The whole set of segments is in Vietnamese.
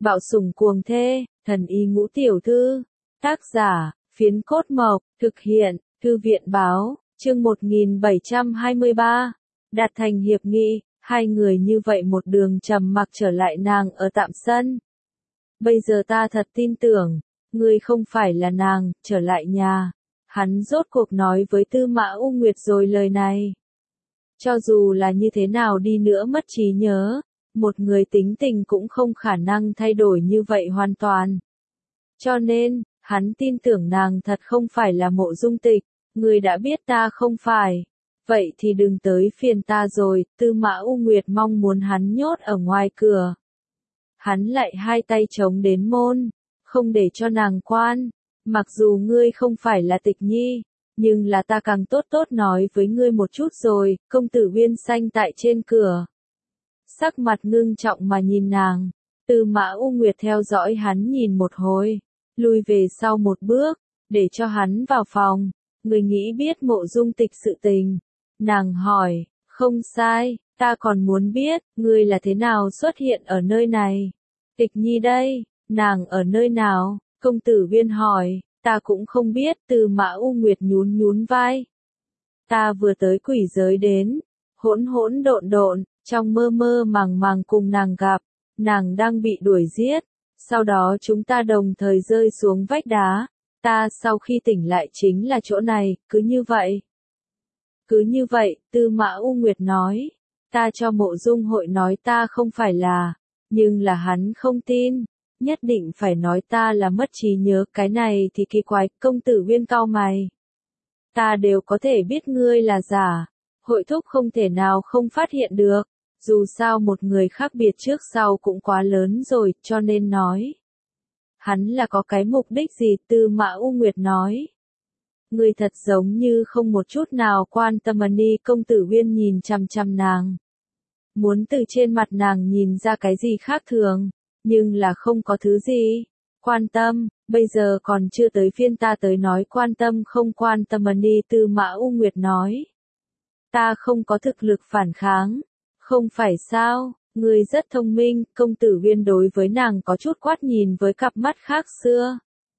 Bạo sủng cuồng thê, thần y ngũ tiểu thư. Tác giả, Phiến Cốt Mộc, thực hiện, Thư viện Báo, chương 1723. Đạt thành hiệp nghị, hai người như vậy một đường trầm mặc trở lại nàng ở tạm sân. Bây giờ ta thật tin tưởng, ngươi không phải là nàng, trở lại nhà. Hắn rốt cuộc nói với Tư Mã U Nguyệt rồi lời này. Cho dù là như thế nào đi nữa mất trí nhớ, một người tính tình cũng không khả năng thay đổi như vậy hoàn toàn. Cho nên, hắn tin tưởng nàng thật không phải là Mộ Dung Tịch, ngươi đã biết ta không phải. Vậy thì đừng tới phiền ta rồi, Tư Mã U Nguyệt mong muốn hắn nhốt ở ngoài cửa. Hắn lại hai tay chống đến môn, không để cho nàng quan. Mặc dù ngươi không phải là Tịch Nhi, nhưng là ta càng tốt nói với ngươi một chút rồi, công tử Uyên Xanh tại trên cửa. Sắc mặt ngưng trọng mà nhìn nàng, Tư Mã U Nguyệt theo dõi hắn nhìn một hồi, lùi về sau một bước, để cho hắn vào phòng. Người nghĩ biết Mộ Dung Tịch sự tình. Nàng hỏi, không sai, ta còn muốn biết, ngươi là thế nào xuất hiện ở nơi này. Tịch Nhi đây, nàng ở nơi nào? Công tử Uyên hỏi, ta cũng không biết. Tư Mã U Nguyệt nhún vai. Ta vừa tới quỷ giới đến, hỗn độn, trong mơ màng cùng nàng gặp, nàng đang bị đuổi giết, sau đó chúng ta đồng thời rơi xuống vách đá, ta sau khi tỉnh lại chính là chỗ này, cứ như vậy, Tư Mã U Nguyệt nói, ta cho Mộ Dung Hội nói ta không phải là, nhưng là hắn không tin, nhất định phải nói ta là mất trí nhớ, cái này thì kỳ quái. Công tử Uyên cau mày. Ta đều có thể biết ngươi là giả, Hội thúc không thể nào không phát hiện được, dù sao một người khác biệt trước sau cũng quá lớn rồi, cho nên nói. Hắn là có cái mục đích gì? Tư Mã U Nguyệt nói. Ngươi thật giống như không một chút nào quan tâm đi. Công tử Uyên nhìn chằm nàng. Muốn từ trên mặt nàng nhìn ra cái gì khác thường, nhưng là không có thứ gì. Quan tâm, bây giờ còn chưa tới phiên ta tới nói quan tâm không quan tâm đi. Tư Mã U Nguyệt nói. Ta không có thực lực phản kháng. Không phải sao, ngươi rất thông minh. Công tử Uyên đối với nàng có chút quát nhìn với cặp mắt khác xưa.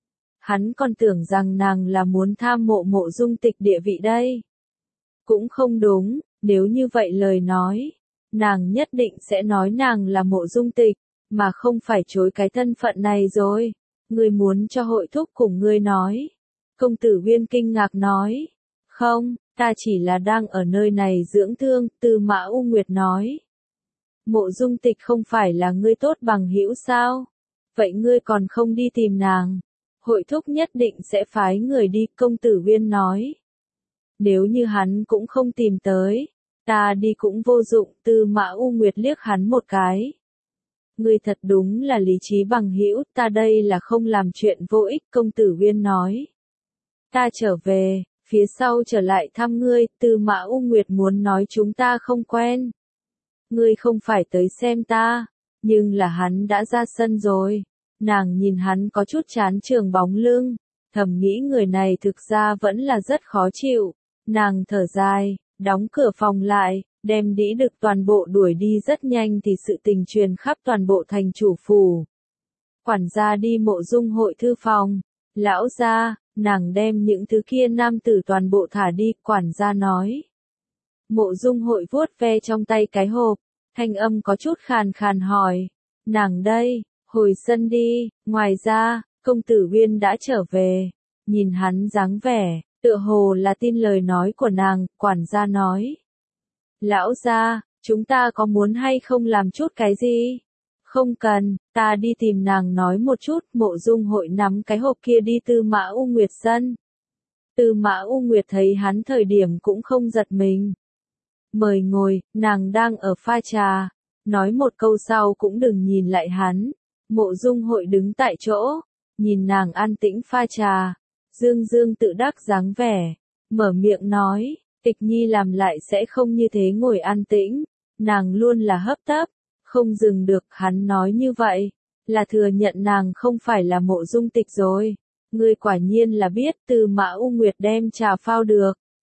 Hắn còn tưởng rằng nàng là muốn tham mộ Mộ Dung Tịch địa vị đây. Cũng không đúng, nếu như vậy lời nói, nàng nhất định sẽ nói nàng là Mộ Dung Tịch, mà không phải chối cái thân phận này rồi. Ngươi muốn cho Hội thúc cùng ngươi nói. Công tử Uyên kinh ngạc nói. Không, ta chỉ là đang ở nơi này dưỡng thương. Tư Mã U Nguyệt nói. Mộ Dung Tịch không phải là ngươi tốt bằng hữu sao? Vậy ngươi còn không đi tìm nàng? Hội thúc nhất định sẽ phái người đi. Công tử Uyên nói. Nếu như hắn cũng không tìm tới, ta đi cũng vô dụng. Tư Mã U Nguyệt liếc hắn một cái. Ngươi thật đúng là lý trí bằng hữu, ta đây là không làm chuyện vô ích. Công tử Uyên nói. Ta trở về, phía sau trở lại thăm ngươi. Tư Mã U Nguyệt muốn nói chúng ta không quen. Ngươi không phải tới xem ta, nhưng là hắn đã ra sân rồi. Nàng nhìn hắn có chút chán trường bóng lưng, thầm nghĩ người này thực ra vẫn là rất khó chịu. Nàng thở dài, đóng cửa phòng lại, đem Đĩ Đực toàn bộ đuổi đi. Rất nhanh thì sự tình truyền khắp toàn bộ thành chủ phủ. Quản gia đi Mộ Dung Hội thư phòng. Lão gia, nàng đem những thứ kia nam tử toàn bộ thả đi. Quản gia nói. Mộ Dung Hội vuốt ve trong tay cái hộp, thanh âm có chút khàn hỏi. Nàng đây, hồi sân đi. Ngoài ra, công tử Uyên đã trở về. Nhìn hắn dáng vẻ, tựa hồ là tin lời nói của nàng. Quản gia nói. Lão gia, chúng ta có muốn hay không làm chút cái gì? Không cần, ta đi tìm nàng nói một chút. Mộ Dung Hội nắm cái hộp kia đi Tư Mã U Nguyệt sân. Tư Mã U Nguyệt thấy hắn thời điểm cũng không giật mình. Mời ngồi, nàng đang ở pha trà. Nói một câu sau cũng đừng nhìn lại hắn. Mộ Dung Hội đứng tại chỗ, nhìn nàng an tĩnh pha trà. Dương tự đắc dáng vẻ, mở miệng nói. Tịch Nhi làm lại sẽ không như thế ngồi an tĩnh. Nàng luôn là hấp tấp, không dừng được. Hắn nói như vậy, là thừa nhận nàng không phải là Mộ Dung Tịch rồi. Ngươi quả nhiên là biết. Tư Mã U Nguyệt đem trà phao được.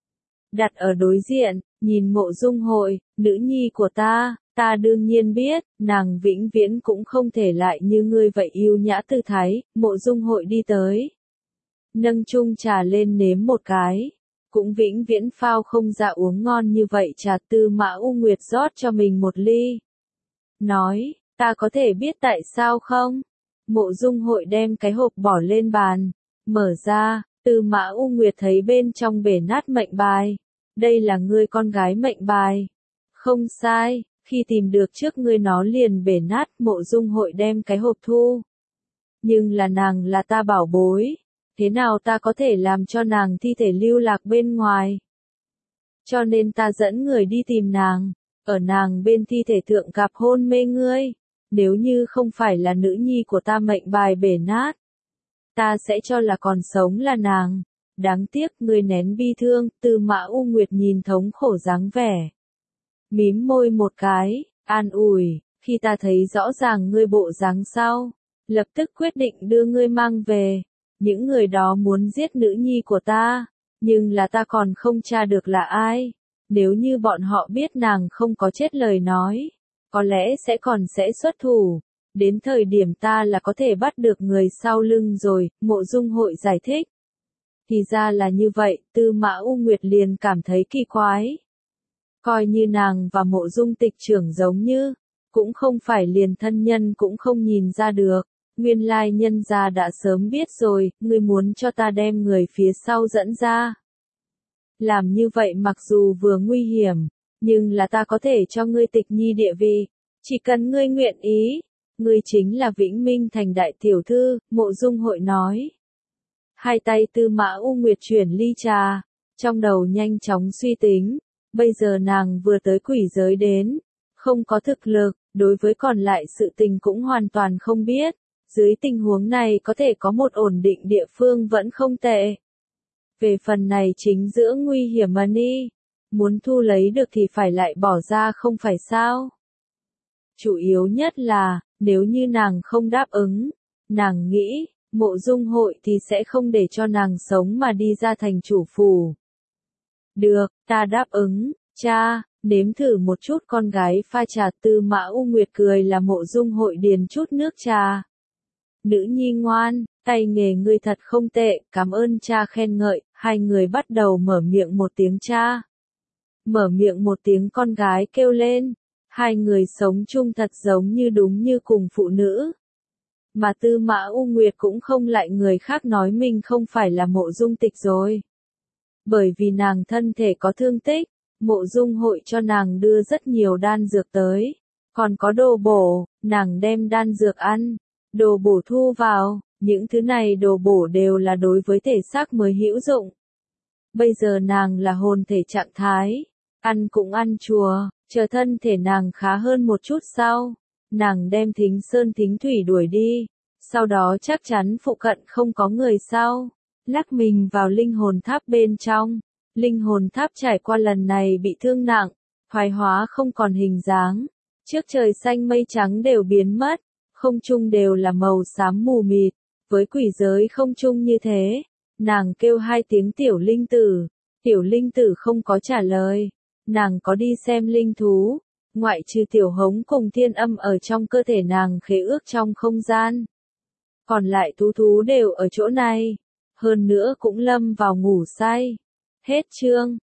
đặt ở đối diện, nhìn Mộ Dung Hội, nữ nhi của ta đương nhiên biết, nàng vĩnh viễn cũng không thể lại như ngươi vậy yêu nhã tư thái. Mộ Dung Hội đi tới, nâng chung trà lên nếm một cái, cũng vĩnh viễn phao không ra uống ngon như vậy. Trà Tư Mã U Nguyệt rót cho mình một ly, nói, ta có thể biết tại sao không? Mộ Dung Hội đem cái hộp bỏ lên bàn, mở ra, Tư Mã U Nguyệt thấy bên trong bể nát mệnh bài. Đây là ngươi con gái mệnh bài. Không sai, khi tìm được trước ngươi nó liền bể nát. Mộ Dung Hội đem cái hộp thu. Nhưng là nàng là ta bảo bối. Thế nào ta có thể làm cho nàng thi thể lưu lạc bên ngoài? Cho nên ta dẫn người đi tìm nàng. Ở nàng bên thi thể thượng gặp hôn mê ngươi. Nếu như không phải là nữ nhi của ta mệnh bài bể nát, ta sẽ cho là còn sống là nàng. Đáng tiếc ngươi nén bi thương. Tư Mã U Nguyệt nhìn thống khổ dáng vẻ, mím môi một cái, an ủi, khi ta thấy rõ ràng ngươi bộ dáng sau, lập tức quyết định đưa ngươi mang về. Những người đó muốn giết nữ nhi của ta, nhưng là ta còn không tra được là ai. Nếu như bọn họ biết nàng không có chết lời nói, có lẽ sẽ xuất thủ. Đến thời điểm ta là có thể bắt được người sau lưng rồi. Mộ Dung Hội giải thích. Thì ra là như vậy. Tư Mã U Nguyệt liền cảm thấy kỳ quái. Coi như nàng và Mộ Dung Tịch trưởng giống như, cũng không phải liền thân nhân cũng không nhìn ra được. Nguyên lai nhân gia đã sớm biết rồi. Ngươi muốn cho ta đem người phía sau dẫn ra. Làm như vậy mặc dù vừa nguy hiểm, nhưng là ta có thể cho ngươi Tịch Nhi địa vị. Chỉ cần ngươi nguyện ý, ngươi chính là Vĩnh Minh Thành đại tiểu thư. Mộ Dung Hội nói. Hai tay Tư Mã U Nguyệt chuyển ly trà, trong đầu nhanh chóng suy tính. Bây giờ nàng vừa tới quỷ giới đến, không có thực lực, đối với còn lại sự tình cũng hoàn toàn không biết. Dưới tình huống này có thể có một ổn định địa phương vẫn không tệ. Về phần này chính giữa nguy hiểm money, muốn thu lấy được thì phải lại bỏ ra không phải sao? Chủ yếu nhất là, nếu như nàng không đáp ứng, nàng nghĩ, Mộ Dung Hội thì sẽ không để cho nàng sống mà đi ra thành chủ phủ. Được, ta đáp ứng, cha, nếm thử một chút. Con gái pha trà. Tư Mã U Nguyệt cười là Mộ Dung Hội điền chút nước trà. Nữ nhi ngoan, tay nghề ngươi thật không tệ, cảm ơn cha khen ngợi. Hai người bắt đầu mở miệng một tiếng cha, mở miệng một tiếng con gái kêu lên. Hai người sống chung thật giống như đúng như cùng phụ nữ. Mà Tư Mã U Nguyệt cũng không lại người khác nói mình không phải là Mộ Dung Tịch rồi. Bởi vì nàng thân thể có thương tích, Mộ Dung Hội cho nàng đưa rất nhiều đan dược tới. Còn có đồ bổ, nàng đem đan dược ăn, đồ bổ thu vào. Những thứ này đồ bổ đều là đối với thể xác mới hữu dụng. Bây giờ nàng là hồn thể trạng thái, ăn cũng ăn chùa, chờ thân thể nàng khá hơn một chút sau, nàng đem Thính Sơn Thính Thủy đuổi đi, sau đó chắc chắn phụ cận không có người sau, lắc mình vào linh hồn tháp bên trong. Linh hồn tháp trải qua lần này bị thương nặng, thoái hóa không còn hình dáng, trước trời xanh mây trắng đều biến mất, không trung đều là màu xám mù mịt. Với quỷ giới không trung như thế, nàng kêu hai tiếng tiểu linh tử không có trả lời. Nàng có đi xem linh thú, ngoại trừ tiểu hống cùng thiên âm ở trong cơ thể nàng khế ước trong không gian. Còn lại thú đều ở chỗ này, hơn nữa cũng lâm vào ngủ say. Hết chương.